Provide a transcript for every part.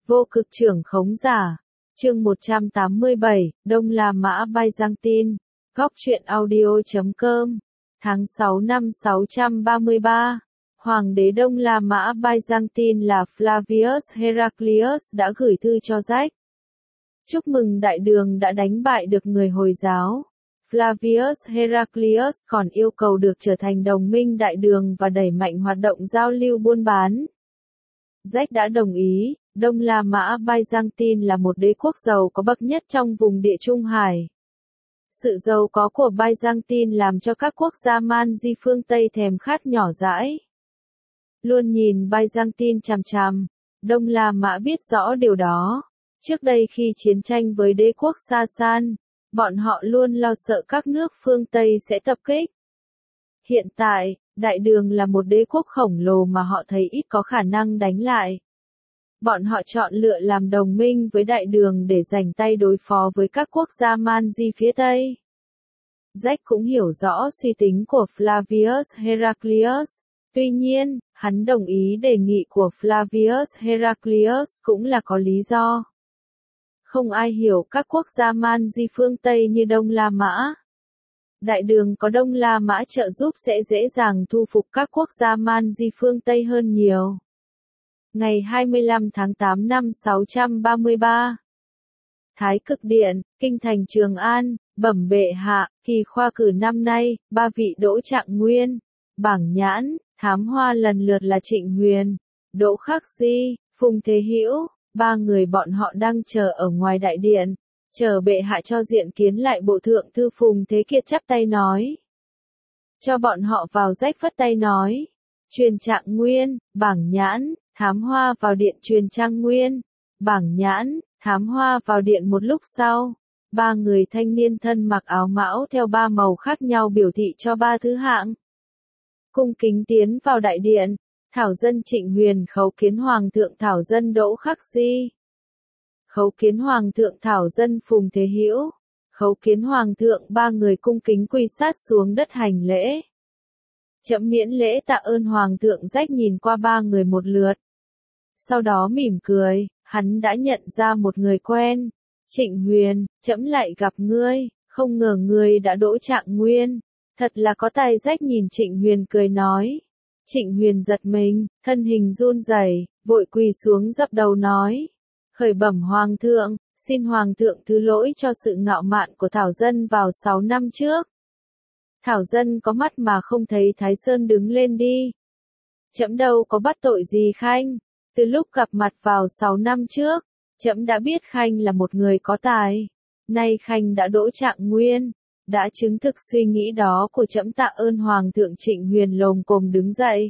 Vô cực trưởng khống giả. Chương 187, Đông La Mã Byzantine. Góc truyện audio.com. Tháng 6 năm 633. Hoàng đế Đông La Mã Byzantine là Flavius Heraclius đã gửi thư cho Rách. Chúc mừng đại đường đã đánh bại được người Hồi giáo. Flavius Heraclius còn yêu cầu được trở thành đồng minh đại đường và đẩy mạnh hoạt động giao lưu buôn bán. Rách đã đồng ý. Đông La Mã Byzantine là một đế quốc giàu có bậc nhất trong vùng Địa Trung Hải. Sự giàu có của Byzantine làm cho các quốc gia man di phương Tây thèm khát nhỏ dãi. Luôn nhìn Byzantine chằm chằm, Đông La Mã biết rõ điều đó. Trước đây khi chiến tranh với đế quốc Sasan, bọn họ luôn lo sợ các nước phương Tây sẽ tập kích. Hiện tại, đại đường là một đế quốc khổng lồ mà họ thấy ít có khả năng đánh lại. Bọn họ chọn lựa làm đồng minh với đại đường để giành tay đối phó với các quốc gia man di phía Tây. Rách cũng hiểu rõ suy tính của Flavius Heraclius. Tuy nhiên, hắn đồng ý đề nghị của Flavius Heraclius cũng là có lý do. Không ai hiểu các quốc gia man di phương Tây như Đông La Mã. Đại đường có Đông La Mã trợ giúp sẽ dễ dàng thu phục các quốc gia man di phương Tây hơn nhiều. Ngày 25 tháng 8 năm 633. Thái Cực Điện, Kinh thành Trường An, bẩm bệ hạ, kỳ khoa cử năm nay, 3 vị đỗ trạng nguyên, bảng nhãn, thám hoa lần lượt là Trịnh Huyền, Đỗ Khắc Di, Phùng Thế Hữu, 3 người bọn họ đang chờ ở ngoài đại điện, chờ bệ hạ cho diện kiến lại bộ thượng thư. Phùng Thế Kiệt chắp tay nói. Cho bọn họ vào. Rách phất tay nói. Truyền trạng nguyên, bảng nhãn, thám hoa vào điện. Truyền trạng nguyên, bảng nhãn, thám hoa vào điện. Một lúc sau, 3 người thanh niên thân mặc áo mão theo 3 màu khác nhau biểu thị cho 3 thứ hạng. Cung kính tiến vào đại điện. Thảo dân Trịnh Huyền khấu kiến Hoàng thượng. Thảo dân Đỗ Khắc Di. Khấu kiến Hoàng thượng. Thảo dân Phùng Thế Hữu. Khấu kiến Hoàng thượng. 3 người cung kính quỳ sát xuống đất hành lễ. Trẫm miễn lễ tạ ơn Hoàng thượng. Rách nhìn qua 3 người một lượt. Sau đó mỉm cười, hắn đã nhận ra một người quen. Trịnh Huyền, trẫm lại gặp ngươi, không ngờ ngươi đã đỗ trạng nguyên. Thật là có tài. Rách nhìn Trịnh Huyền cười nói. Trịnh Huyền giật mình, thân hình run rẩy, vội quỳ xuống dập đầu nói. Khởi bẩm Hoàng thượng, xin Hoàng thượng thứ lỗi cho sự ngạo mạn của Thảo dân vào 6 năm trước. Thảo dân có mắt mà không thấy Thái Sơn. Đứng lên đi. Trẫm đâu có bắt tội gì Khanh. Từ lúc gặp mặt vào 6 năm trước, trẫm đã biết Khanh là một người có tài. Nay Khanh đã đỗ trạng nguyên, đã chứng thực suy nghĩ đó của trẫm. Tạ ơn Hoàng thượng. Trịnh Huyền lồm cồm đứng dậy.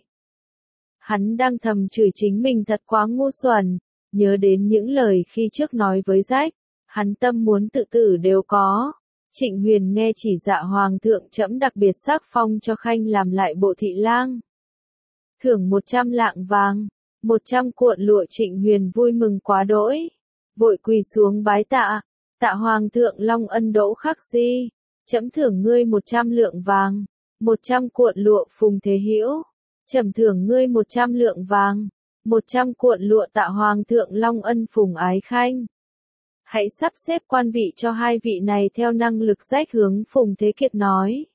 Hắn đang thầm chửi chính mình thật quá ngu xuẩn, nhớ đến những lời khi trước nói với Rách, hắn tâm muốn tự tử đều có. Trịnh Huyền nghe chỉ dạ Hoàng thượng. Trẫm đặc biệt sắc phong cho Khanh làm lại bộ thị lang. Thưởng 100 lạng vàng, 100 cuộn lụa. Trịnh Huyền vui mừng quá đỗi, vội quỳ xuống bái tạ. Tạ Hoàng thượng long ân. Đỗ Khắc Di, trẫm thưởng ngươi 100 lượng vàng, 100 cuộn lụa. Phùng Thế Hữu, trẫm thưởng ngươi 100 lượng vàng, 100 cuộn lụa. Tạ Hoàng thượng long ân. Phùng Ái Khanh, hãy sắp xếp quan vị cho 2 vị này theo năng lực. Rách hướng Phùng Thế Kiệt nói.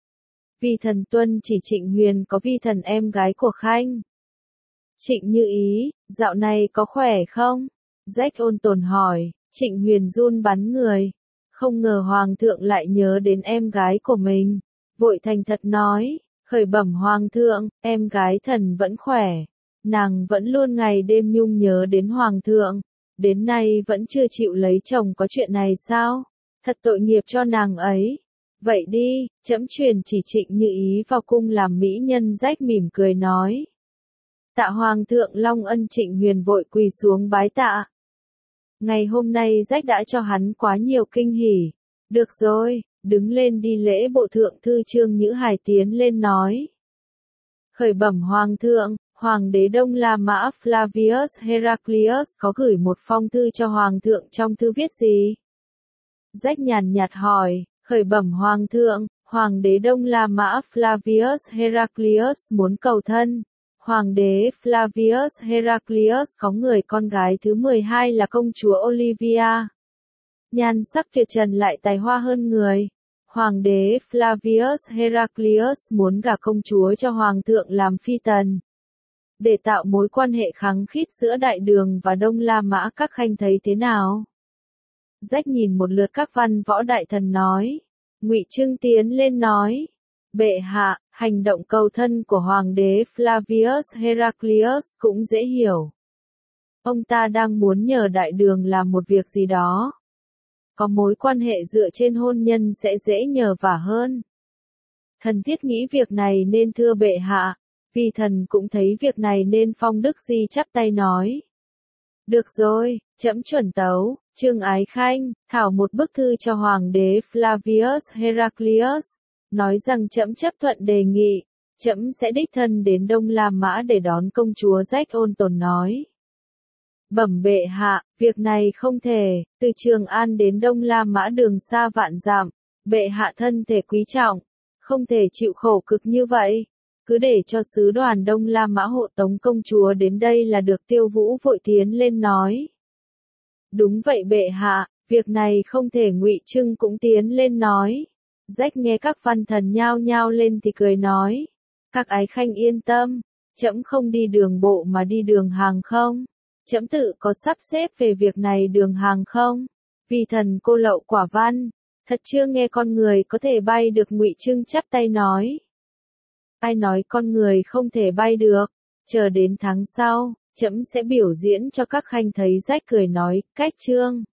Vi thần tuân chỉ. Trịnh Huyền có vi thần em gái của Khanh. Trịnh Như Ý, dạo này có khỏe không? Rách ôn tồn hỏi. Trịnh Huyền run bắn người. Không ngờ Hoàng thượng lại nhớ đến em gái của mình. Vội thành thật nói. Khởi bẩm Hoàng thượng, em gái thần vẫn khỏe. Nàng vẫn luôn ngày đêm nhung nhớ đến Hoàng thượng. Đến nay vẫn chưa chịu lấy chồng. Có chuyện này sao? Thật tội nghiệp cho nàng ấy. Vậy đi, trẫm truyền chỉ Trịnh Như Ý vào cung làm mỹ nhân. Rách mỉm cười nói. Tạ Hoàng thượng long ân. Trịnh Huyền vội quỳ xuống bái tạ. Ngày hôm nay Rách đã cho hắn quá nhiều kinh hỉ. Được rồi, đứng lên đi. Lễ bộ thượng thư Trương Nhữ Hải tiến lên nói. Khởi bẩm Hoàng thượng, Hoàng đế Đông La Mã Flavius Heraclius có gửi một phong thư cho Hoàng thượng. Trong thư viết gì? Rách nhàn nhạt hỏi. Khởi bẩm Hoàng thượng, Hoàng đế Đông La Mã Flavius Heraclius muốn cầu thân. Hoàng đế Flavius Heraclius có người con gái thứ 12 là công chúa Olivia. Nhan sắc tuyệt trần lại tài hoa hơn người. Hoàng đế Flavius Heraclius muốn gả công chúa cho hoàng thượng làm phi tần. Để tạo mối quan hệ khăng khít giữa Đại Đường và Đông La Mã, các khanh thấy thế nào? Rách nhìn một lượt các văn võ đại thần nói. Ngụy Trưng tiến lên nói. Bệ hạ, hành động cầu thân của hoàng đế Flavius Heraclius cũng dễ hiểu. Ông ta đang muốn nhờ Đại Đường làm một việc gì đó. Có mối quan hệ dựa trên hôn nhân sẽ dễ nhờ vả hơn. Thần thiết nghĩ việc này nên thưa bệ hạ, vì thần cũng thấy việc này nên phong Đức Di chắp tay nói. Được rồi, trẫm chuẩn tấu. Trương Ái Khanh thảo một bức thư cho hoàng đế Flavius Heraclius, nói rằng trẫm chấp thuận đề nghị, trẫm sẽ đích thân đến Đông La Mã để đón công chúa Jack ôn tồn nói. Bẩm bệ hạ, việc này không thể, từ Trường An đến Đông La Mã đường xa vạn dặm, bệ hạ thân thể quý trọng, không thể chịu khổ cực như vậy. Cứ để cho sứ đoàn Đông La Mã hộ tống công chúa đến đây là được. Tiêu Vũ vội tiến lên nói. Đúng vậy bệ hạ, việc này không thể. Ngụy Trưng cũng tiến lên nói. Rách nghe các văn thần nhao nhao lên thì cười nói. Các ái khanh yên tâm, trẫm không đi đường bộ mà đi đường hàng không. Trẫm tự có sắp xếp về việc này. Đường hàng không, vì thần cô lậu quả văn, thật chưa nghe con người có thể bay được. Ngụy Trưng chắp tay nói. Ai nói con người không thể bay được, chờ đến tháng sau, trẫm sẽ biểu diễn cho các khanh thấy. Rách cười nói, cách trương.